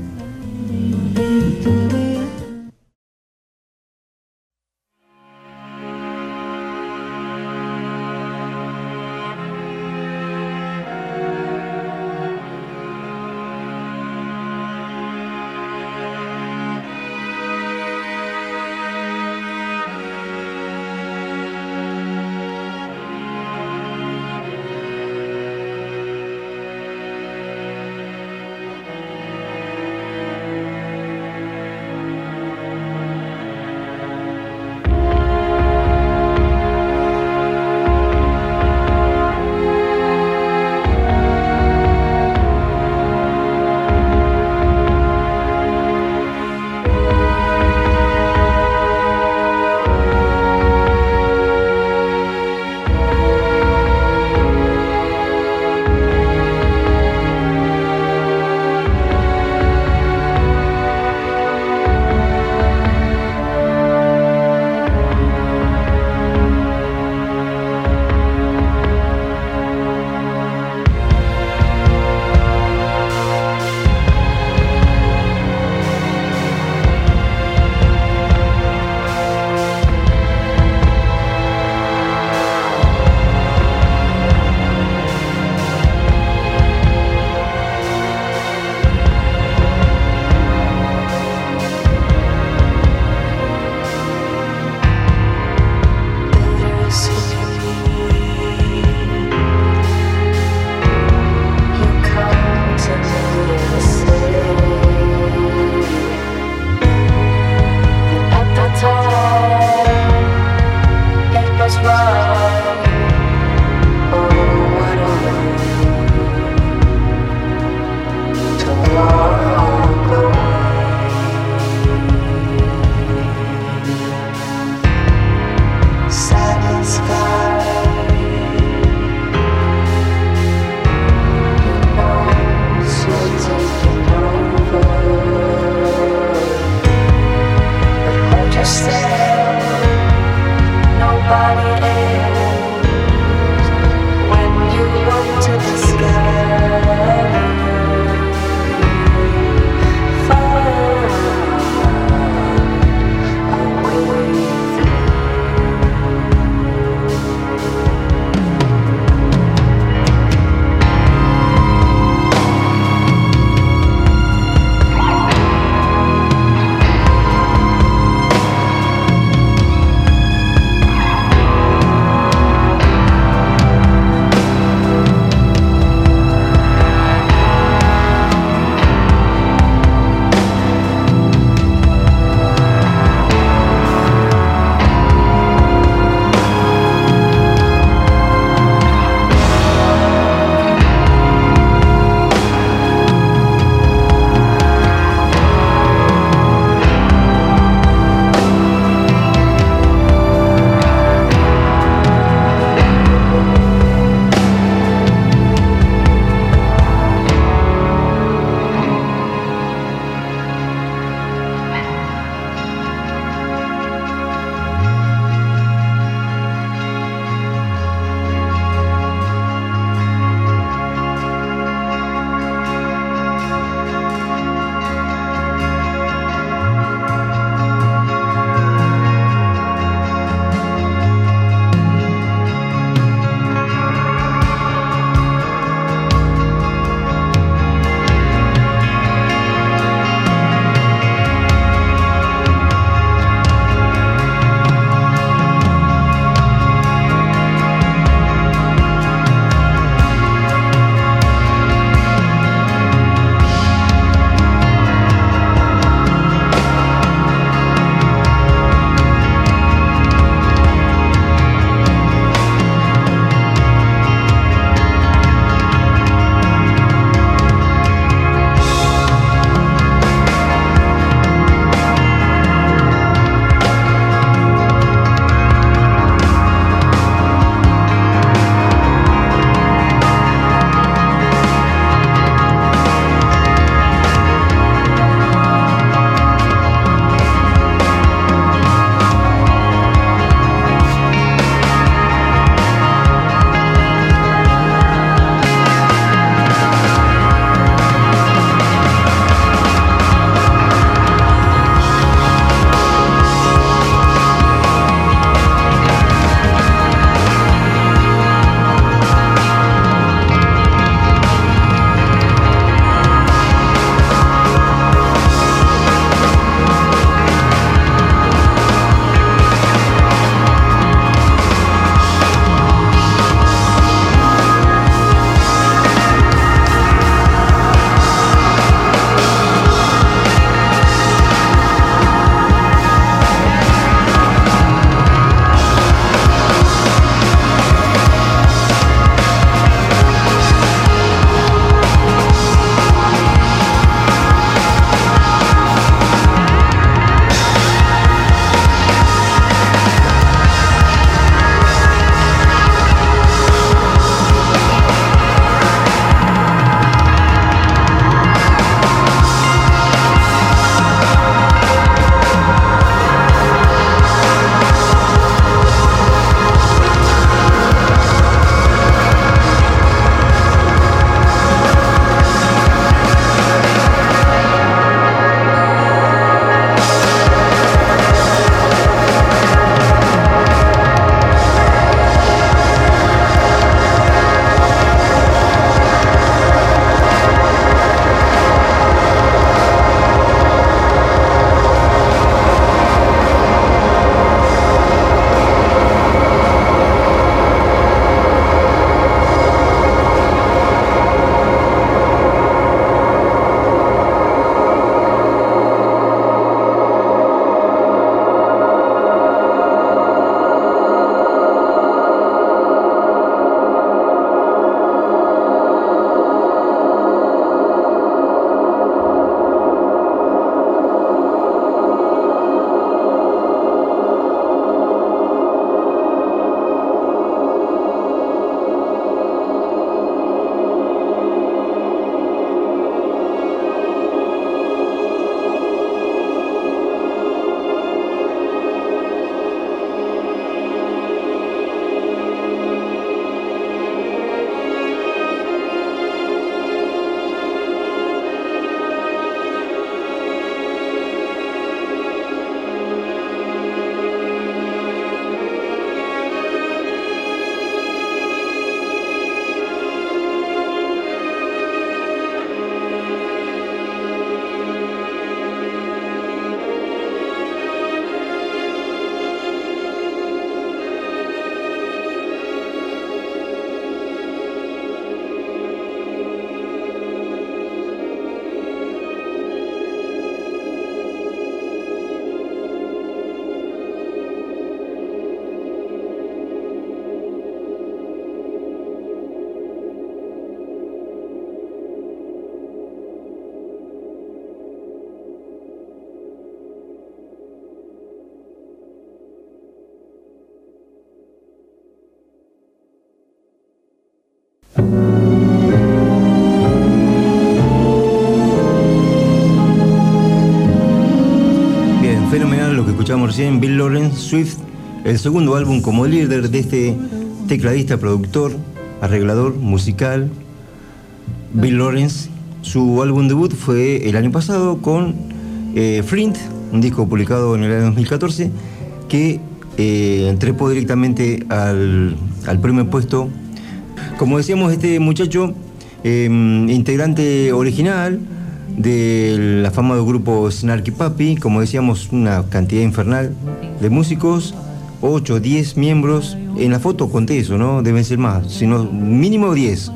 Bien, fenomenal lo que escuchamos recién, Bill Lawrence, Swift, el segundo álbum como líder de este tecladista, productor, arreglador, musical, Bill Lawrence. Su álbum debut fue el año pasado con Flint, un disco publicado en el año 2014, que trepó directamente al primer puesto. Como decíamos, este muchacho, integrante original del afamado grupo Snarky Puppy, como decíamos, una cantidad infernal de músicos, 8 o 10 miembros. En la foto conté eso, ¿no? Deben ser más, sino mínimo 10.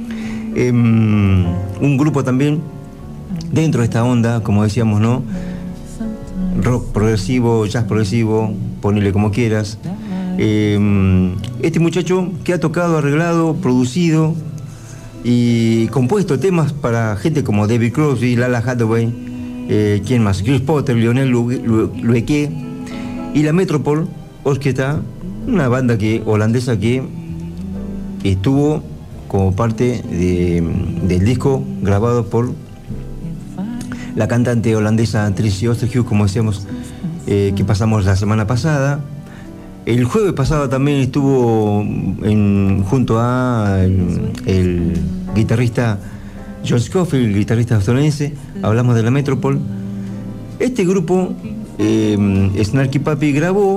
Un grupo también dentro de esta onda, como decíamos, ¿no? Rock progresivo, jazz progresivo, ponele como quieras. Este muchacho que ha tocado, arreglado, producido y compuesto temas para gente como David Crosby, Lala Hathaway, ¿quién más? Chris Potter, Lionel Loueke y la Metropole Orquesta, una banda holandesa que estuvo como parte del disco grabado por la cantante holandesa Tracy Oosterhuis, como decíamos, que pasamos la semana pasada. El jueves pasado también estuvo junto a el guitarrista John Scofield, el guitarrista estadounidense. Hablamos de la Metropole. Este grupo, Snarky Puppy, grabó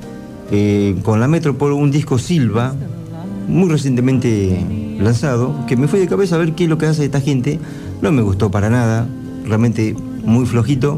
con la Metropole un disco Silva, muy recientemente lanzado, que me fui de cabeza a ver qué es lo que hace esta gente. No me gustó para nada, realmente muy flojito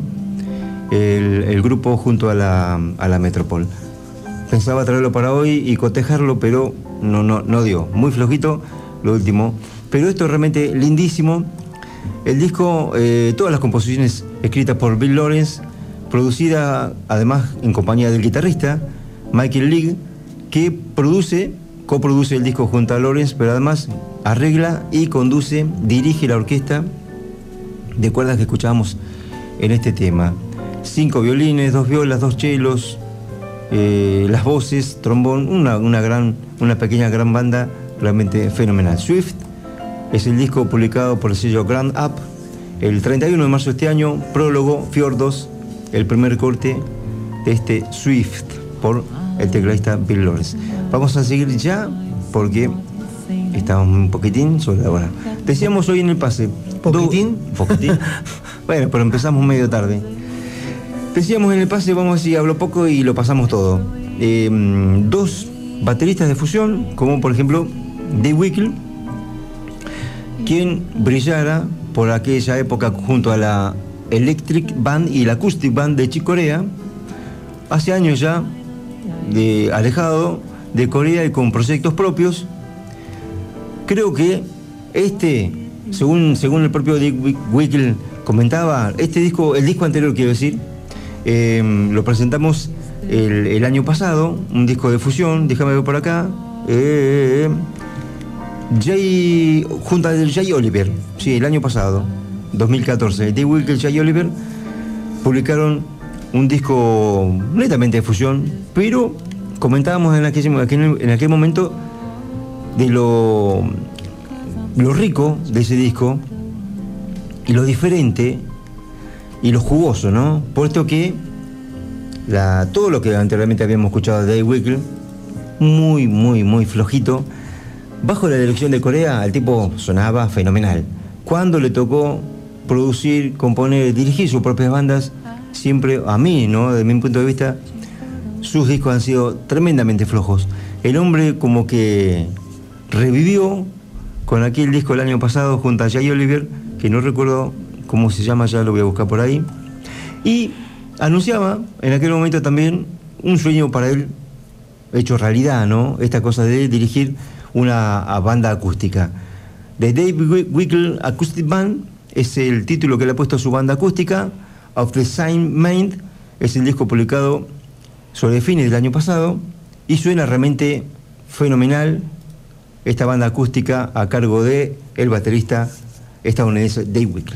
el grupo junto a la Metropole. Pensaba traerlo para hoy y cotejarlo, pero no dio. Muy flojito lo último. Pero esto es realmente lindísimo. El disco, todas las composiciones escritas por Bill Lawrence, producida además en compañía del guitarrista Michael League, que coproduce el disco junto a Lawrence, pero además arregla y dirige la orquesta de cuerdas que escuchábamos en este tema. 5 violines, 2 violas, 2 chelos, las voces, trombón, una pequeña gran banda realmente fenomenal. Swift es el disco publicado por el sello Grand Up el 31 de marzo de este año. Prólogo, Fiordos, el primer corte de este Swift por el tecladista Bill Lawrence. Vamos a seguir ya porque estamos un poquitín sobre la hora. Decíamos hoy en el pase. ¿Poquitín? Poquitín. Bueno, pero empezamos medio tarde. Decíamos en el pase, vamos a decir, hablo poco y lo pasamos todo. 2 bateristas de fusión, como por ejemplo Dave Weckl, quien brillara por aquella época junto a la Electric Band y la Acoustic Band de Chick Corea, hace años ya, alejado de Corea y con proyectos propios. Creo que según el propio Dave Weckl comentaba, el disco anterior, quiero decir, lo presentamos el año pasado, un disco de fusión, déjame ver por acá, junto a Jay Oliver, sí, el año pasado, 2014, Dave Weckl y Jay Oliver publicaron un disco netamente de fusión, pero comentábamos en aquel momento de lo rico de ese disco y lo diferente y lo jugoso, ¿no? Puesto que todo lo que anteriormente habíamos escuchado de Dave Weckl, muy, muy, muy flojito. Bajo la dirección de Corea, el tipo sonaba fenomenal. Cuando le tocó producir, componer, dirigir sus propias bandas, siempre, a mí, ¿no? Desde mi punto de vista, sus discos han sido tremendamente flojos. El hombre como que revivió con aquel disco el año pasado junto a Jay Oliver, que no recuerdo cómo se llama, ya lo voy a buscar por ahí, y anunciaba en aquel momento también un sueño para él hecho realidad, ¿no? Esta cosa de dirigir una banda acústica. The Dave Weckl Acoustic Band es el título que le ha puesto a su banda acústica. Of the Same Mind es el disco publicado sobre fines del año pasado y suena realmente fenomenal esta banda acústica a cargo de el baterista estadounidense Dave Weckl.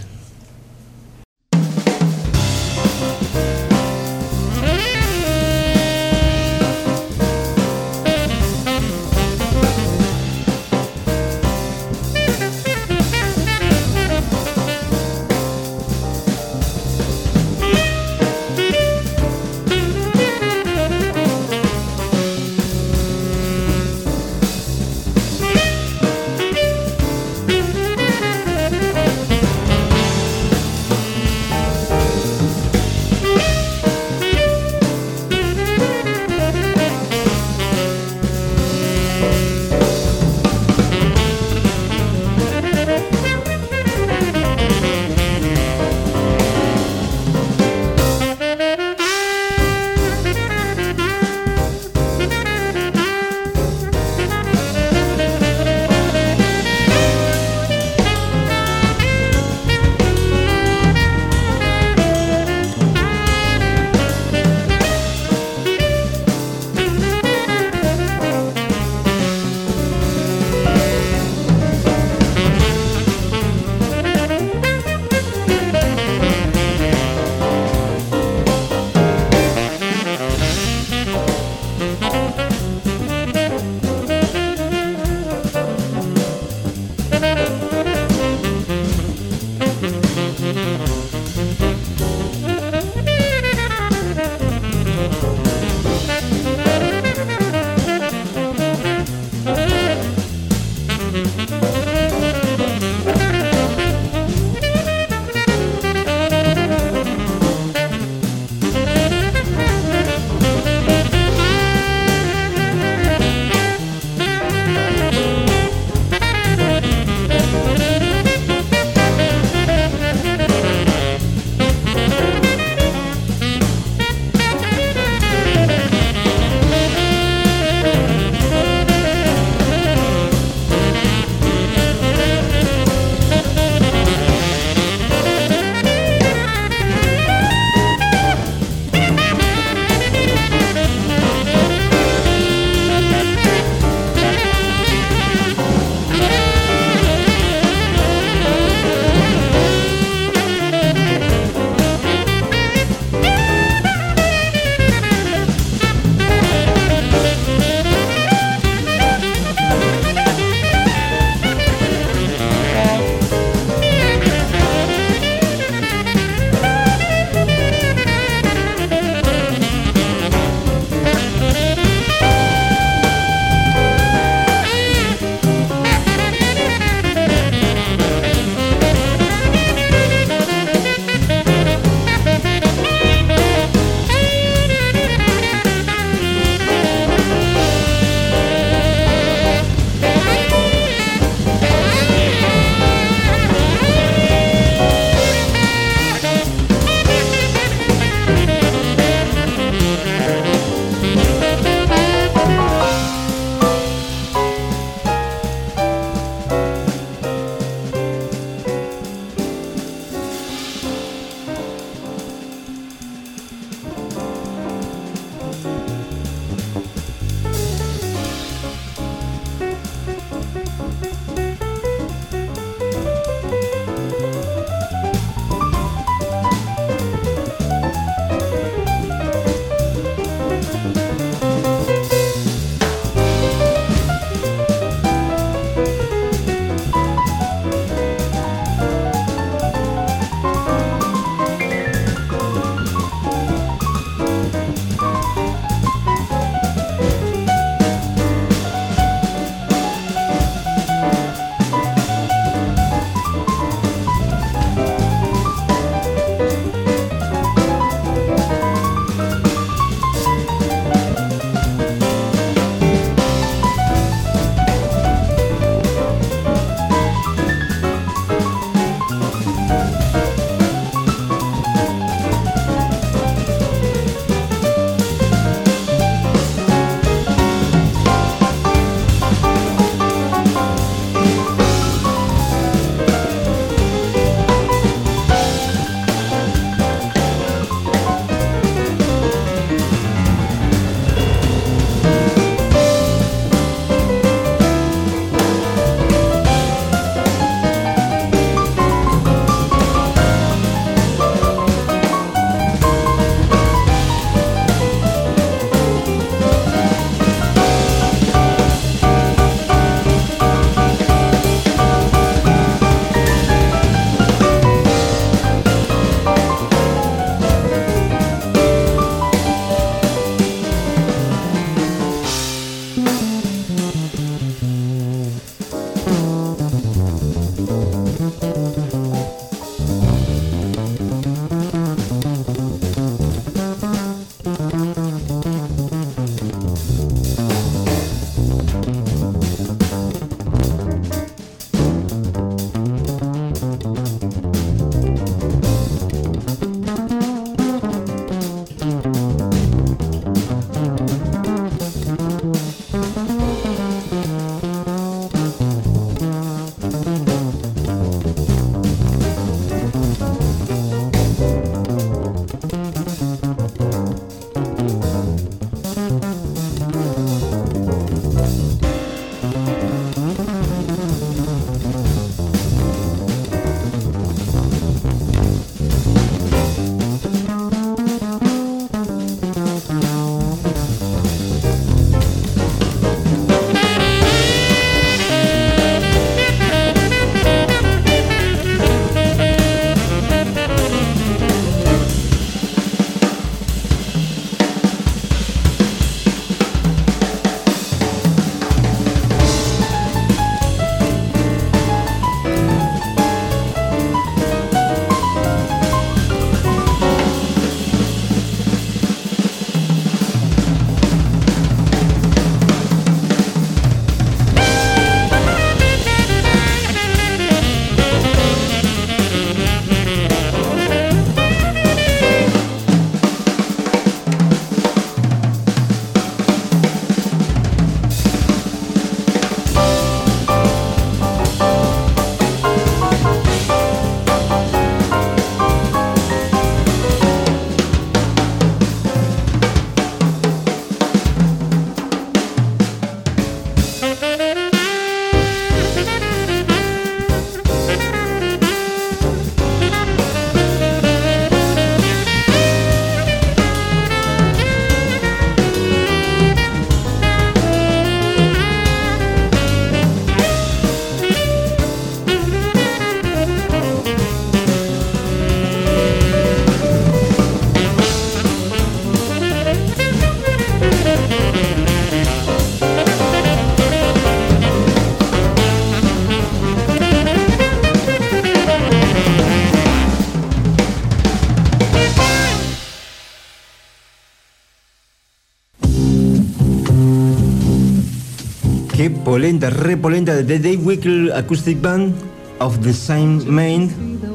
Qué polenta, repolenta de The Dave Weckl Acoustic Band of the Same Mind.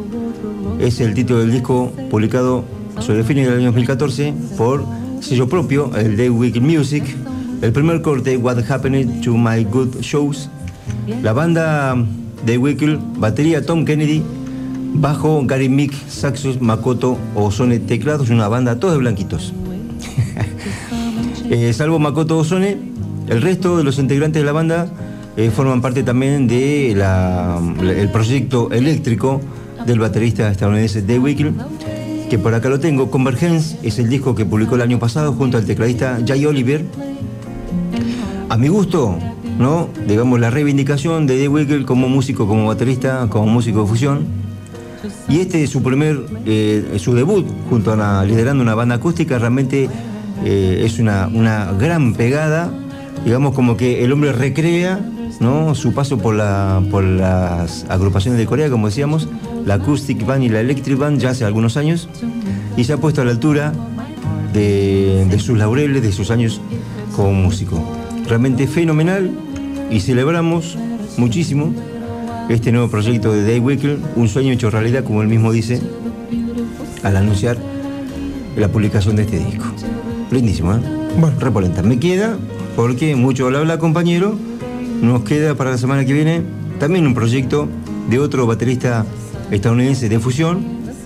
Es el título del disco publicado sobre el fin del año 2014 por sello propio, el Dave Weckl Music. El primer corte, What Happened to My Good Shows. La banda Dave Weckl, batería Tom Kennedy, bajo Gary Mick, saxos Makoto Ozone, teclados, una banda todos de blanquitos. Salvo Makoto Ozone, el resto de los integrantes de la banda forman parte también de el proyecto eléctrico del baterista estadounidense Dave Weckl. que por acá lo tengo. Convergence es el disco que publicó el año pasado junto al tecladista Jay Oliver. A mi gusto, ¿no? Digamos, la reivindicación de Dave Weckl como músico, como baterista, como músico de fusión. Y este es su debut junto a liderando una banda acústica. Realmente es una gran pegada. Digamos, como que el hombre recrea, ¿no?, su paso por las agrupaciones de Corea, como decíamos, la Acoustic Band y la Electric Band, ya hace algunos años, y se ha puesto a la altura de sus laureles, de sus años como músico. Realmente fenomenal, y celebramos muchísimo este nuevo proyecto de Dave Weckl, un sueño hecho realidad, como él mismo dice, al anunciar la publicación de este disco. Lindísimo, ¿eh? Bueno. Repolenta. Me queda, porque mucho habla, compañero, nos queda para la semana que viene también un proyecto de otro baterista estadounidense de fusión.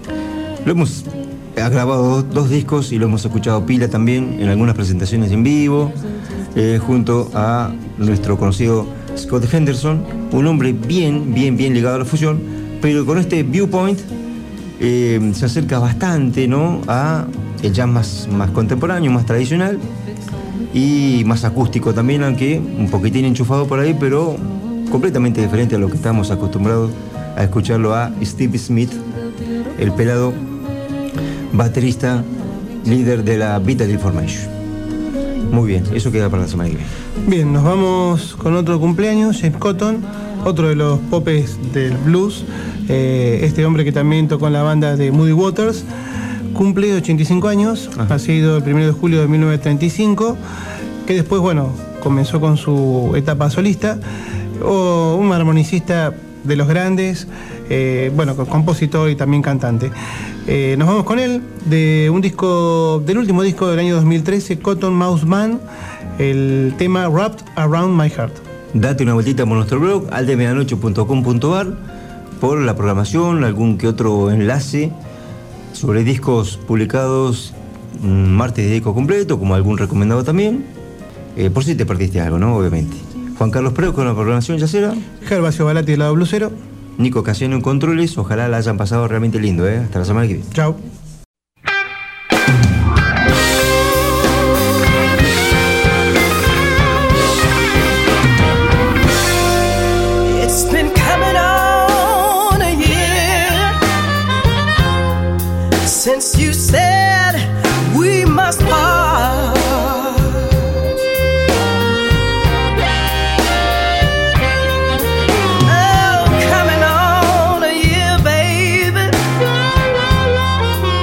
Ha grabado dos discos y lo hemos escuchado pila también en algunas presentaciones en vivo, junto a nuestro conocido Scott Henderson, un hombre bien ligado a la fusión, pero con este Viewpoint se acerca bastante, ¿no?, a el jazz más contemporáneo, más tradicional y más acústico también, aunque un poquitín enchufado por ahí, pero completamente diferente a lo que estamos acostumbrados a escucharlo a Steve Smith, el pelado baterista, líder de la Vital Information. Muy bien, eso queda para la semana que viene. Bien, nos vamos con otro cumpleaños, James Cotton, otro de los popes del blues. Este hombre que también tocó en la banda de Muddy Waters, cumple 85 años, ha sido el 1 de julio de 1935, que después, bueno, comenzó con su etapa solista, un armonicista de los grandes, bueno, compositor y también cantante. Nos vamos con él, del último disco del año 2013, Cotton Mouse Man, el tema Wrapped Around My Heart. Date una vueltita por nuestro blog, aldemedianoche.com.ar, por la programación, algún que otro enlace sobre discos publicados, martes de disco completo, como algún recomendado también, por si te perdiste algo, ¿no? Obviamente. Juan Carlos Preu con la programación yacera. Gervasio Balati del lado blusero. Nico Casiano en controles. Ojalá la hayan pasado realmente lindo, ¿eh? Hasta la semana que viene. Chao. It's been coming on a year since you said we must part. Oh, coming on a year, baby.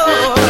door.